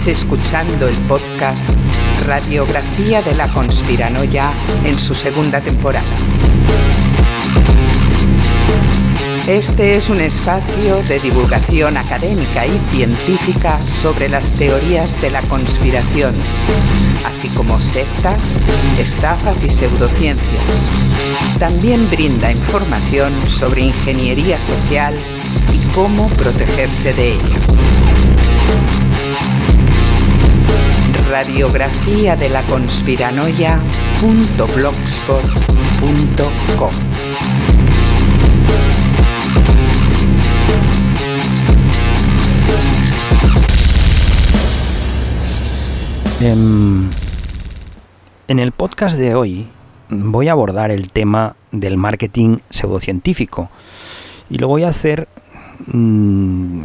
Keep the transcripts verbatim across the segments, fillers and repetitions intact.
escuchando el podcast Radiografía de la Conspiranoia en su segunda temporada. Este es un espacio de divulgación académica y científica sobre las teorías de la conspiración, así como sectas, estafas y pseudociencias. También brinda información sobre ingeniería social y cómo protegerse de ella. Radiografía de la Conspiranoia punto blogspot punto com. En el podcast de hoy voy a abordar el tema del marketing pseudocientífico y lo voy a hacer mmm,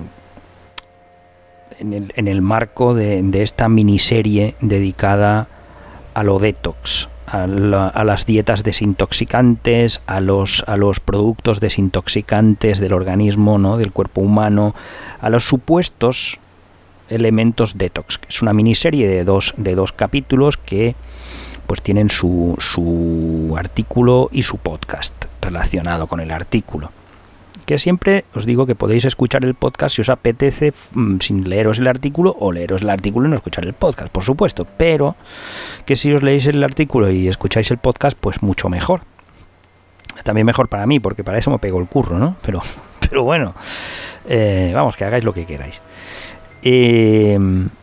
en, el, en el marco de, de esta miniserie dedicada a lo detox, a, la, a las dietas desintoxicantes, a los, a los productos desintoxicantes del organismo, ¿no? Del cuerpo humano, a los supuestos elementos detox. Es una miniserie de dos, de dos capítulos que pues tienen su, su artículo y su podcast relacionado con el artículo. Que siempre os digo que podéis escuchar el podcast si os apetece sin leeros el artículo, o leeros el artículo y no escuchar el podcast, por supuesto, pero que si os leéis el artículo y escucháis el podcast, pues mucho mejor. También mejor para mí, porque para eso me pego el curro, ¿no? Pero, pero bueno, eh, vamos, que hagáis lo que queráis. Eh,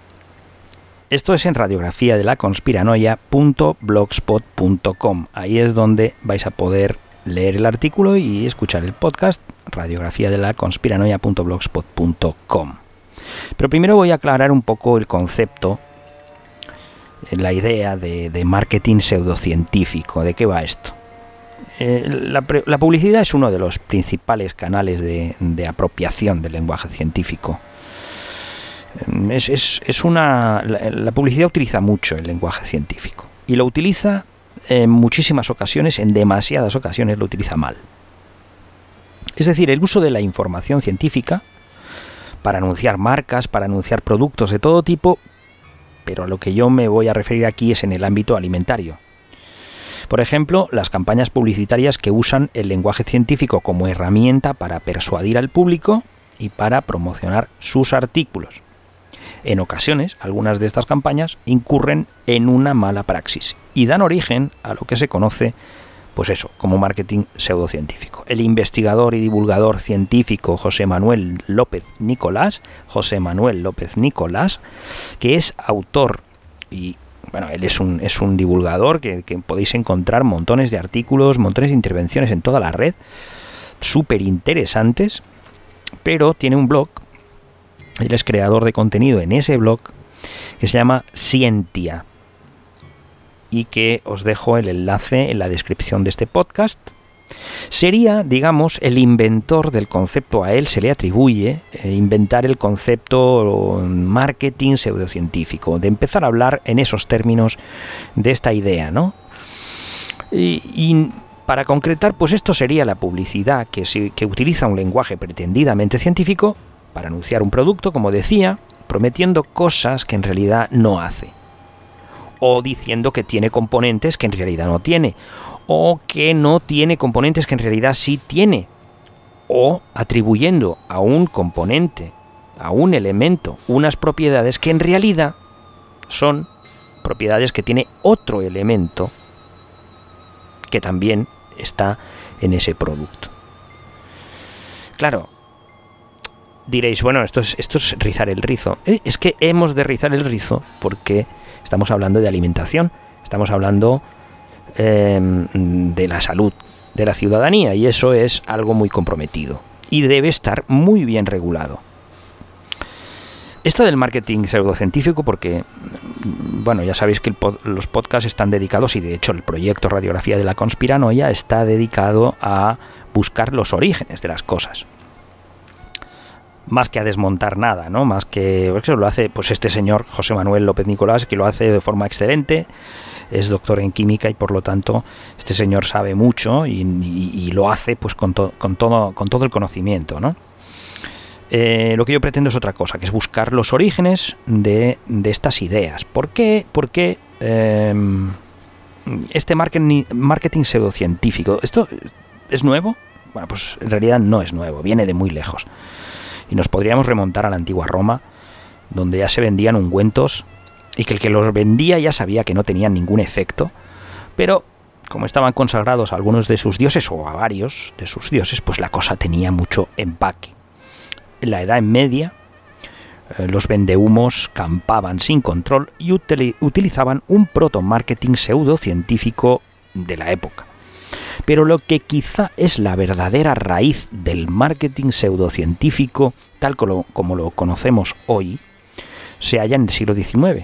esto es en radiografía de la conspiranoia punto blogspot punto com. Ahí es donde vais a poder leer el artículo y escuchar el podcast, radiografía de la conspiranoia punto blogspot punto com. Pero primero voy a aclarar un poco el concepto, la idea de, de marketing pseudocientífico. ¿De qué va esto? Eh, la, la publicidad es uno de los principales canales de, de apropiación del lenguaje científico. Es, es, es una la, la publicidad utiliza mucho el lenguaje científico y lo utiliza en muchísimas ocasiones, en demasiadas ocasiones lo utiliza mal. Es decir, el uso de la información científica para anunciar marcas, para anunciar productos de todo tipo, pero a lo que yo me voy a referir aquí es en el ámbito alimentario. Por ejemplo, las campañas publicitarias que usan el lenguaje científico como herramienta para persuadir al público y para promocionar sus artículos. En ocasiones, algunas de estas campañas incurren en una mala praxis y dan origen a lo que se conoce, pues eso, como marketing pseudocientífico. El investigador y divulgador científico José Manuel López Nicolás, José Manuel López Nicolás, que es autor y bueno, él es un, es un divulgador que, que podéis encontrar montones de artículos, montones de intervenciones en toda la red, súper interesantes, pero tiene un blog. Él es creador de contenido en ese blog que se llama Scientia y que os dejo el enlace en la descripción de este podcast. Sería, digamos, el inventor del concepto, a él se le atribuye eh, inventar el concepto marketing pseudocientífico, de empezar a hablar en esos términos de esta idea, ¿no? Y, y para concretar, pues esto sería la publicidad que, se, que utiliza un lenguaje pretendidamente científico para anunciar un producto, como decía, prometiendo cosas que en realidad no hace, o diciendo que tiene componentes que en realidad no tiene, o que no tiene componentes que en realidad sí tiene, o atribuyendo a un componente, a un elemento, unas propiedades que en realidad son propiedades que tiene otro elemento que también está en ese producto. Claro, diréis, bueno, esto es, esto es rizar el rizo. Eh, es que hemos de rizar el rizo porque estamos hablando de alimentación, estamos hablando eh, de la salud de la ciudadanía y eso es algo muy comprometido y debe estar muy bien regulado. Esto del marketing pseudocientífico, porque, bueno, ya sabéis que el pod, los podcasts están dedicados, y de hecho el proyecto Radiografía de la Conspiranoia está dedicado a buscar los orígenes de las cosas. Más que a desmontar nada, ¿no? Más que... Eso lo hace pues este señor, José Manuel López Nicolás, que lo hace de forma excelente, es doctor en química y por lo tanto este señor sabe mucho y, y, y lo hace pues con, to, con, todo, con todo el conocimiento, ¿no? eh, lo que yo pretendo es otra cosa, que es buscar los orígenes de, de estas ideas. ¿Por qué? Porque eh, este marketing, marketing pseudocientífico, ¿esto es nuevo? Bueno, pues en realidad no es nuevo, viene de muy lejos. Y nos podríamos remontar a la antigua Roma, donde ya se vendían ungüentos y que el que los vendía ya sabía que no tenían ningún efecto, pero como estaban consagrados a algunos de sus dioses o a varios de sus dioses, pues la cosa tenía mucho empaque. En la Edad Media, eh, los vendehumos campaban sin control y util- utilizaban un proto-marketing pseudocientífico de la época. Pero lo que quizá es la verdadera raíz del marketing pseudocientífico, tal como, como lo conocemos hoy, se halla en el siglo diecinueve.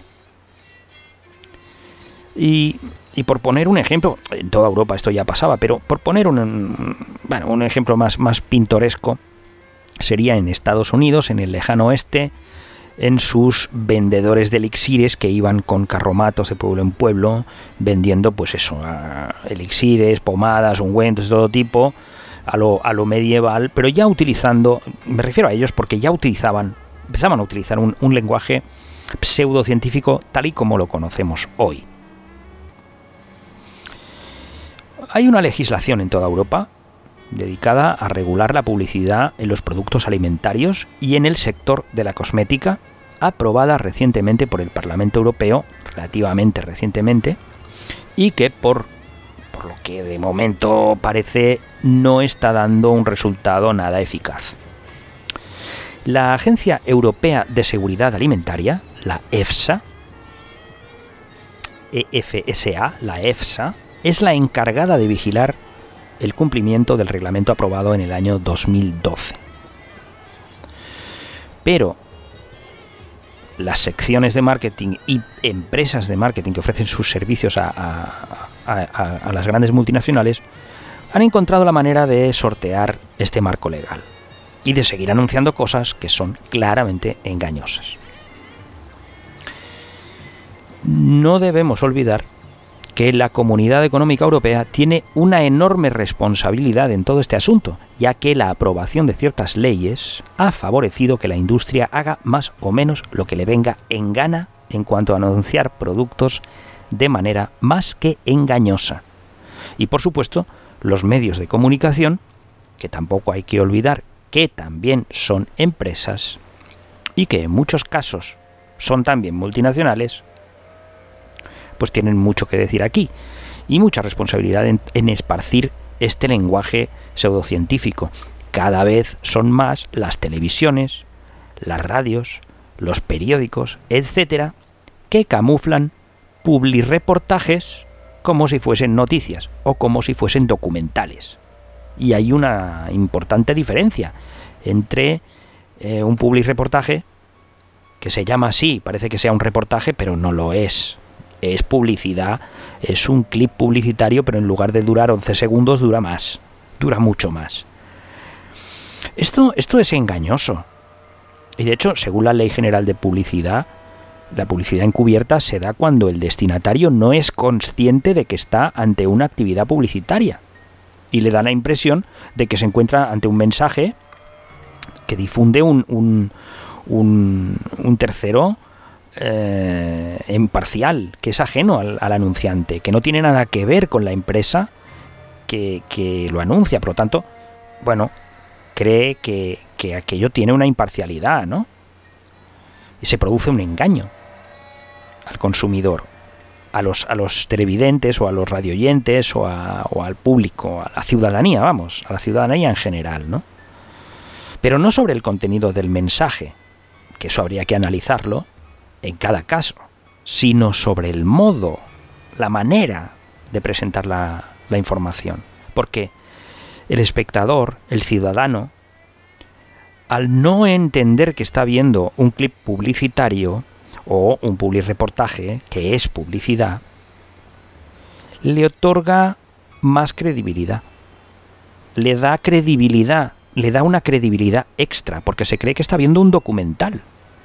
Y, y por poner un ejemplo, en toda Europa esto ya pasaba, pero por poner un, bueno, un ejemplo más, más pintoresco, sería en Estados Unidos, en el lejano oeste, en sus vendedores de elixires que iban con carromatos de pueblo en pueblo, vendiendo pues eso, elixires, pomadas, ungüentos de todo tipo, a lo, a lo medieval, pero ya utilizando, me refiero a ellos porque ya utilizaban, empezaban a utilizar un, un lenguaje pseudocientífico tal y como lo conocemos hoy. Hay una legislación en toda Europa dedicada a regular la publicidad en los productos alimentarios y en el sector de la cosmética, aprobada recientemente por el Parlamento Europeo, relativamente recientemente, y que por, por lo que de momento parece no está dando un resultado nada eficaz. La Agencia Europea de Seguridad Alimentaria, la EFSA, E F S A, la EFSA, es la encargada de vigilar el cumplimiento del reglamento aprobado en el año dos mil doce. Pero las secciones de marketing y empresas de marketing que ofrecen sus servicios a, a, a, a las grandes multinacionales han encontrado la manera de sortear este marco legal y de seguir anunciando cosas que son claramente engañosas. No debemos olvidar que la Comunidad Económica Europea tiene una enorme responsabilidad en todo este asunto, ya que la aprobación de ciertas leyes ha favorecido que la industria haga más o menos lo que le venga en gana en cuanto a anunciar productos de manera más que engañosa. Y por supuesto, los medios de comunicación, que tampoco hay que olvidar que también son empresas y que en muchos casos son también multinacionales, pues tienen mucho que decir aquí y mucha responsabilidad en, en esparcir este lenguaje pseudocientífico. Cada vez son más las televisiones, las radios, los periódicos, etcétera, que camuflan publireportajes como si fuesen noticias o como si fuesen documentales. Y hay una importante diferencia entre eh, un publireportaje que se llama así, parece que sea un reportaje, pero no lo es. Es publicidad, es un clip publicitario, pero en lugar de durar once segundos dura más, dura mucho más. Esto, esto es engañoso. Y de hecho, según la Ley General de Publicidad, la publicidad encubierta se da cuando el destinatario no es consciente de que está ante una actividad publicitaria y le da la impresión de que se encuentra ante un mensaje que difunde un, un, un, un tercero Eh, imparcial, que es ajeno al, al anunciante, que no tiene nada que ver con la empresa que, que lo anuncia. Por lo tanto, bueno, cree que, que aquello tiene una imparcialidad, ¿no? Y se produce un engaño al consumidor, a los, a los televidentes o a los radioyentes o, a, o al público, a la ciudadanía, vamos, a la ciudadanía en general, ¿no? Pero no sobre el contenido del mensaje, que eso habría que analizarlo en cada caso, sino sobre el modo, la manera de presentar la, la información. Porque el espectador, el ciudadano, al no entender que está viendo un clip publicitario o un publireportaje, que es publicidad, le otorga más credibilidad. Le da credibilidad, le da una credibilidad extra, porque se cree que está viendo un documental.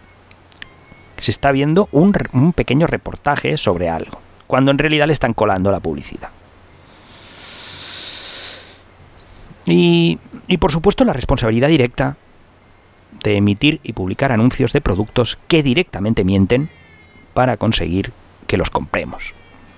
Se está viendo un, un pequeño reportaje sobre algo, cuando en realidad le están colando la publicidad. Y, y por supuesto la responsabilidad directa de emitir y publicar anuncios de productos que directamente mienten para conseguir que los compremos.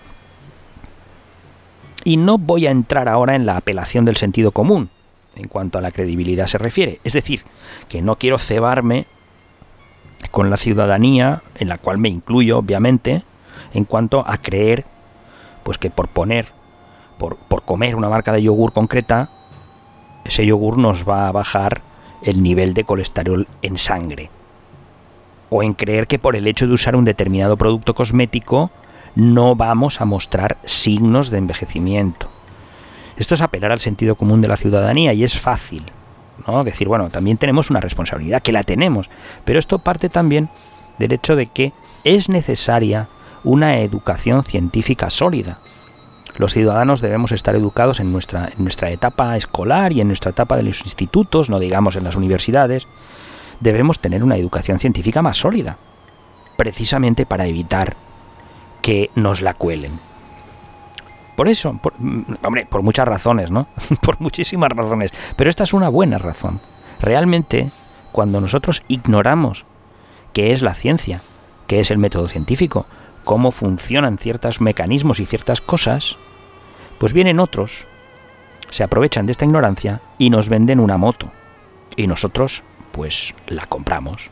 Y no voy a entrar ahora en la apelación del sentido común en cuanto a la credibilidad se refiere. Es decir, que no quiero cebarme con la ciudadanía, en la cual me incluyo, obviamente, en cuanto a creer pues que por poner, por, por comer una marca de yogur concreta, ese yogur nos va a bajar el nivel de colesterol en sangre. O en creer que por el hecho de usar un determinado producto cosmético no vamos a mostrar signos de envejecimiento. Esto es apelar al sentido común de la ciudadanía y es fácil, ¿no? Decir, bueno, también tenemos una responsabilidad, que la tenemos, pero esto parte también del hecho de que es necesaria una educación científica sólida. Los ciudadanos debemos estar educados en nuestra, en nuestra etapa escolar y en nuestra etapa de los institutos, no digamos en las universidades. Debemos tener una educación científica más sólida, precisamente para evitar que nos la cuelen. Por eso, por, hombre, por muchas razones, ¿no? Por muchísimas razones, pero esta es una buena razón. Realmente, cuando nosotros ignoramos qué es la ciencia, qué es el método científico, cómo funcionan ciertos mecanismos y ciertas cosas, pues vienen otros, se aprovechan de esta ignorancia y nos venden una moto. Y nosotros, pues, la compramos.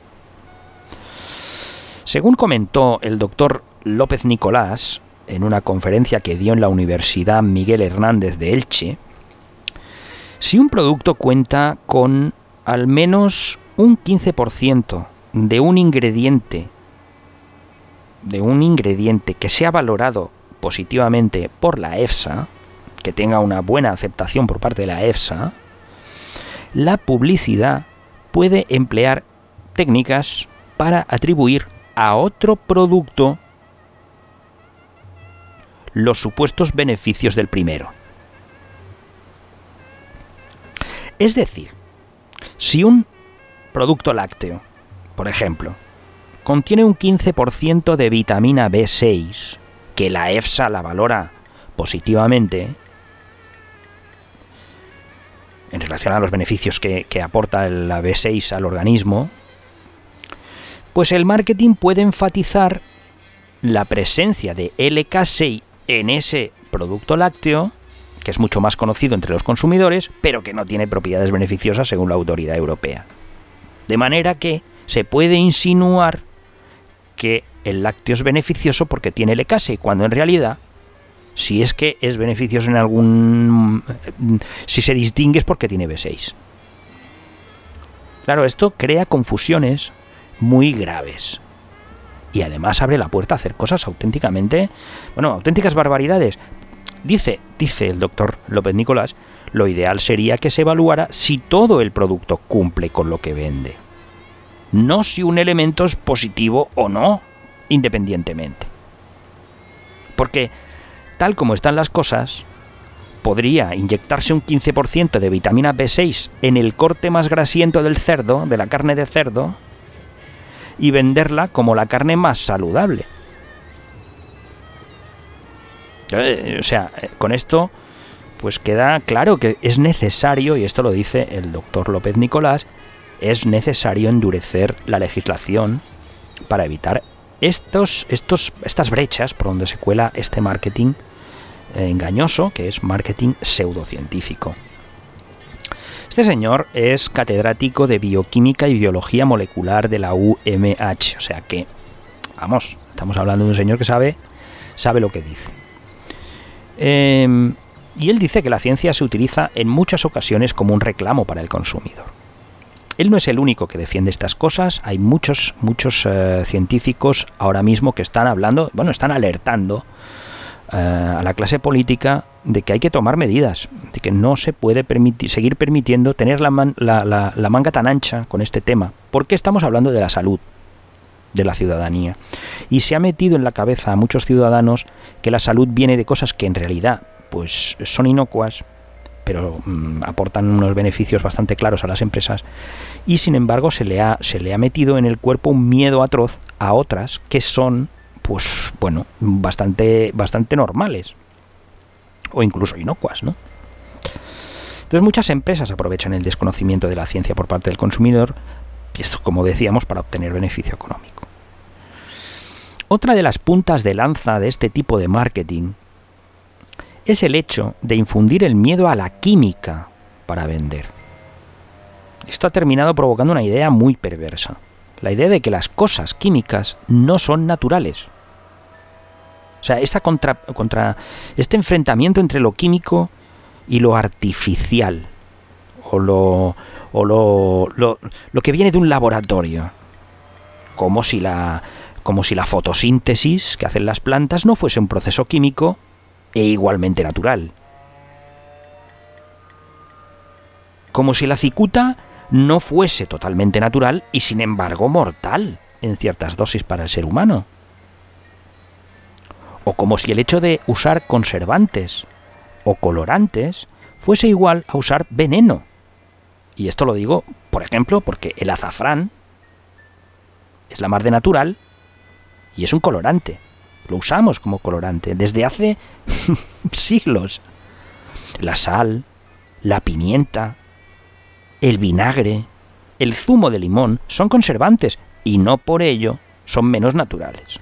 Según comentó el doctor López Nicolás en una conferencia que dio en la Universidad Miguel Hernández de Elche, si un producto cuenta con al menos un quince por ciento de un ingrediente de un ingrediente que sea valorado positivamente por la EFSA, que tenga una buena aceptación por parte de la EFSA, la publicidad puede emplear técnicas para atribuir a otro producto los supuestos beneficios del primero. Es decir, si un producto lácteo, por ejemplo, contiene un quince por ciento de vitamina B seis, que la EFSA la valora positivamente, en relación a los beneficios que, que aporta la B seis al organismo, pues el marketing puede enfatizar la presencia de L K seis en ese producto lácteo, que es mucho más conocido entre los consumidores, pero que no tiene propiedades beneficiosas según la autoridad europea. De manera que se puede insinuar que el lácteo es beneficioso porque tiene L K seis, cuando en realidad, si es que es beneficioso en algún... si se distingue es porque tiene B seis. Claro, esto crea confusiones muy graves. Y además abre la puerta a hacer cosas auténticamente... Bueno, auténticas barbaridades. Dice, dice el doctor López Nicolás, lo ideal sería que se evaluara si todo el producto cumple con lo que vende. No si un elemento es positivo o no, independientemente. Porque, tal como están las cosas, podría inyectarse un quince por ciento de vitamina B seis en el corte más grasiento del cerdo, de la carne de cerdo, y venderla como la carne más saludable. O sea, con esto pues queda claro que es necesario, y esto lo dice el doctor López Nicolás, es necesario endurecer la legislación para evitar estos, estos, estas brechas por donde se cuela este marketing eh, engañoso, que es marketing pseudocientífico. Este señor es catedrático de Bioquímica y Biología Molecular de la U M H, o sea que, vamos, estamos hablando de un señor que sabe, sabe lo que dice. Eh, y él dice que la ciencia se utiliza en muchas ocasiones como un reclamo para el consumidor. Él no es el único que defiende estas cosas, hay muchos, muchos uh, científicos ahora mismo que están hablando, bueno, están alertando uh, a la clase política de que hay que tomar medidas, de que no se puede permitir, seguir permitiendo tener la, man, la, la, la manga tan ancha con este tema, porque estamos hablando de la salud de la ciudadanía. Y se ha metido en la cabeza a muchos ciudadanos que la salud viene de cosas que en realidad pues son inocuas, pero mmm, aportan unos beneficios bastante claros a las empresas, y sin embargo se le ha, se le ha metido en el cuerpo un miedo atroz a otras que son, pues bueno, bastante, bastante normales, o incluso inocuas, ¿no? Entonces muchas empresas aprovechan el desconocimiento de la ciencia por parte del consumidor Y esto, como decíamos, para obtener beneficio económico. Otra de las puntas de lanza de este tipo de marketing es el hecho de infundir el miedo a la química para vender. Esto ha terminado provocando una idea muy perversa. La idea de que las cosas químicas no son naturales. O sea, esta contra, contra, este enfrentamiento entre lo químico y lo artificial. O lo, o lo, lo, lo que viene de un laboratorio. Como si la, como si la fotosíntesis que hacen las plantas no fuese un proceso químico e igualmente natural. Como si la cicuta no fuese totalmente natural y sin embargo mortal en ciertas dosis para el ser humano. O como si el hecho de usar conservantes o colorantes fuese igual a usar veneno. Y esto lo digo, por ejemplo, porque el azafrán es la más de natural y es un colorante. Lo usamos como colorante desde hace siglos. La sal, la pimienta, el vinagre, el zumo de limón son conservantes y no por ello son menos naturales.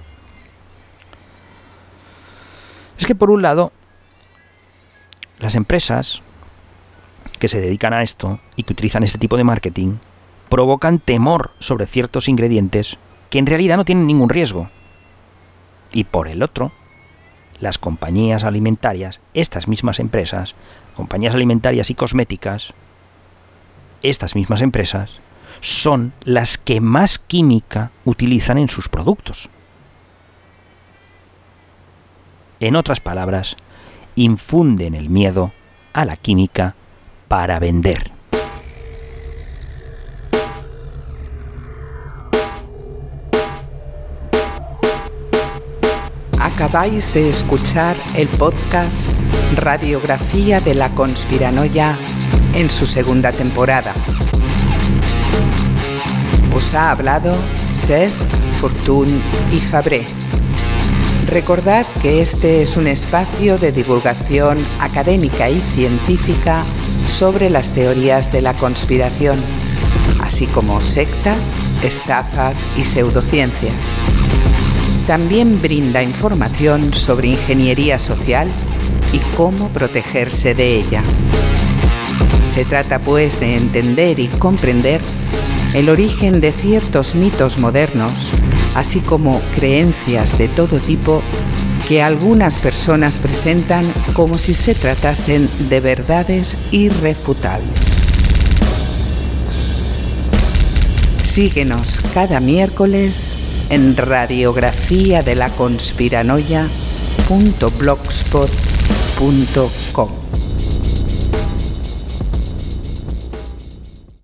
Es que por un lado, las empresas que se dedican a esto y que utilizan este tipo de marketing provocan temor sobre ciertos ingredientes que en realidad no tienen ningún riesgo. Y por el otro, las compañías alimentarias, estas mismas empresas, compañías alimentarias y cosméticas, estas mismas empresas son las que más química utilizan en sus productos. En otras palabras, infunden el miedo a la química para vender. Acabáis de escuchar el podcast Radiografía de la Conspiranoia en su segunda temporada. Os ha hablado Cesc, Fortuny y Fabré. Recordad que este es un espacio de divulgación académica y científica sobre las teorías de la conspiración, así como sectas, estafas y pseudociencias. También brinda información sobre ingeniería social y cómo protegerse de ella. Se trata pues de entender y comprender el origen de ciertos mitos modernos, así como creencias de todo tipo que algunas personas presentan como si se tratasen de verdades irrefutables. Síguenos cada miércoles en radiografía de la conspiranoia punto blogspot punto com.